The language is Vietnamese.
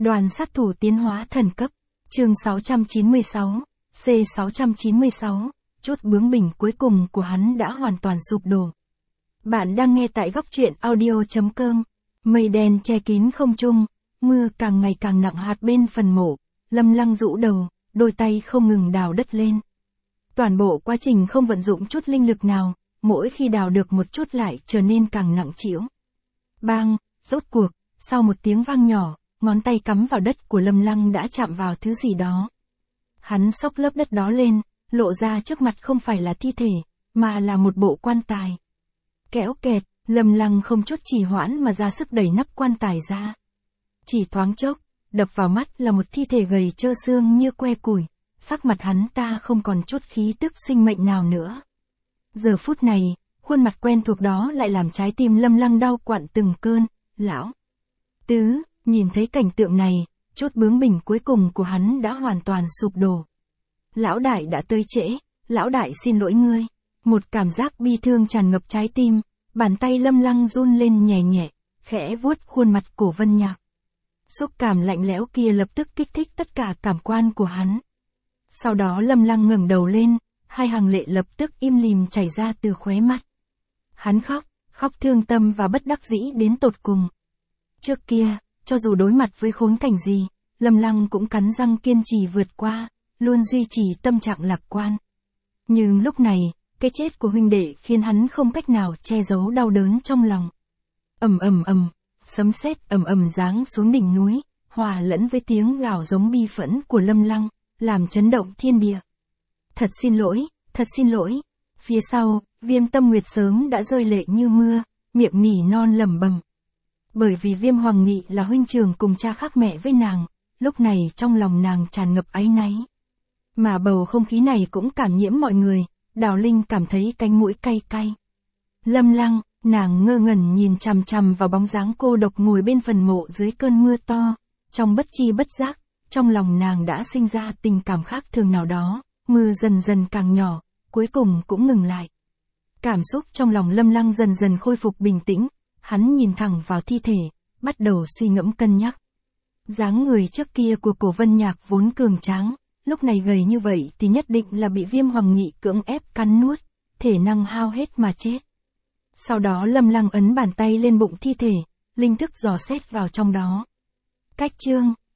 Đoàn sát thủ tiến hóa thần cấp, chương 696, C696, chút bướng bỉnh cuối cùng của hắn đã hoàn toàn sụp đổ. Bạn đang nghe tại góc truyện audio.com, mây đen che kín không trung, mưa càng ngày càng nặng hạt bên phần mộ, Lâm Lăng rũ đầu, đôi tay không ngừng đào đất lên. Toàn bộ quá trình không vận dụng chút linh lực nào, mỗi khi đào được một chút lại trở nên càng nặng trĩu. Bang, rốt cuộc, sau một tiếng vang nhỏ, ngón tay cắm vào đất của Lâm Lăng đã chạm vào thứ gì đó. Hắn xốc lớp đất đó lên, lộ ra trước mặt không phải là thi thể, mà là một bộ quan tài. Kéo kẹt, Lâm Lăng không chút trì hoãn mà ra sức đẩy nắp quan tài ra. Chỉ thoáng chốc, đập vào mắt là một thi thể gầy trơ xương như que củi, sắc mặt hắn ta không còn chút khí tức sinh mệnh nào nữa. Giờ phút này, khuôn mặt quen thuộc đó lại làm trái tim Lâm Lăng đau quặn từng cơn. Lão Tứ, nhìn thấy cảnh tượng này, chút bướng bỉnh cuối cùng của hắn đã hoàn toàn sụp đổ. Lão đại đã tới trễ, lão đại xin lỗi ngươi. Một cảm giác bi thương tràn ngập trái tim, bàn tay Lâm Lăng run lên nhẹ nhẹ, khẽ vuốt khuôn mặt Cổ Vân Nhạc. Xúc cảm lạnh lẽo kia lập tức kích thích tất cả cảm quan của hắn. Sau đó Lâm Lăng ngẩng đầu lên, hai hàng lệ lập tức im lìm chảy ra từ khóe mắt. Hắn khóc thương tâm và bất đắc dĩ đến tột cùng. Trước kia, cho dù đối mặt với khốn cảnh gì, Lâm Lăng cũng cắn răng kiên trì vượt qua, luôn duy trì tâm trạng lạc quan. Nhưng lúc này, cái chết của huynh đệ khiến hắn không cách nào che giấu đau đớn trong lòng. Ầm, sấm sét ầm ầm giáng xuống đỉnh núi, hòa lẫn với tiếng gào giống bi phẫn của Lâm Lăng, làm chấn động thiên địa. Thật xin lỗi. Phía sau, Viêm Tâm Nguyệt sớm đã rơi lệ như mưa, miệng nỉ non lẩm bẩm. Bởi vì Viêm Hoàng Nghị là huynh trưởng cùng cha khác mẹ với nàng, lúc này trong lòng nàng tràn ngập áy náy. Mà bầu không khí này cũng cảm nhiễm mọi người, Đào Linh cảm thấy cánh mũi cay cay. Lâm Lăng, nàng ngơ ngẩn nhìn chằm chằm vào bóng dáng cô độc ngồi bên phần mộ dưới cơn mưa to, trong bất chi bất giác, trong lòng nàng đã sinh ra tình cảm khác thường nào đó, mưa dần dần càng nhỏ, cuối cùng cũng ngừng lại. Cảm xúc trong lòng Lâm Lăng dần dần khôi phục bình tĩnh, hắn nhìn thẳng vào thi thể, bắt đầu suy ngẫm cân nhắc. Dáng người trước kia của Cổ Vân Nhạc vốn cường tráng, lúc này gầy như vậy thì nhất định là bị Viêm Hoàng Nghị cưỡng ép cắn nuốt, thể năng hao hết mà chết. Sau đó Lâm Lăng ấn bàn tay lên bụng thi thể, linh thức dò xét vào trong đó. Cách chương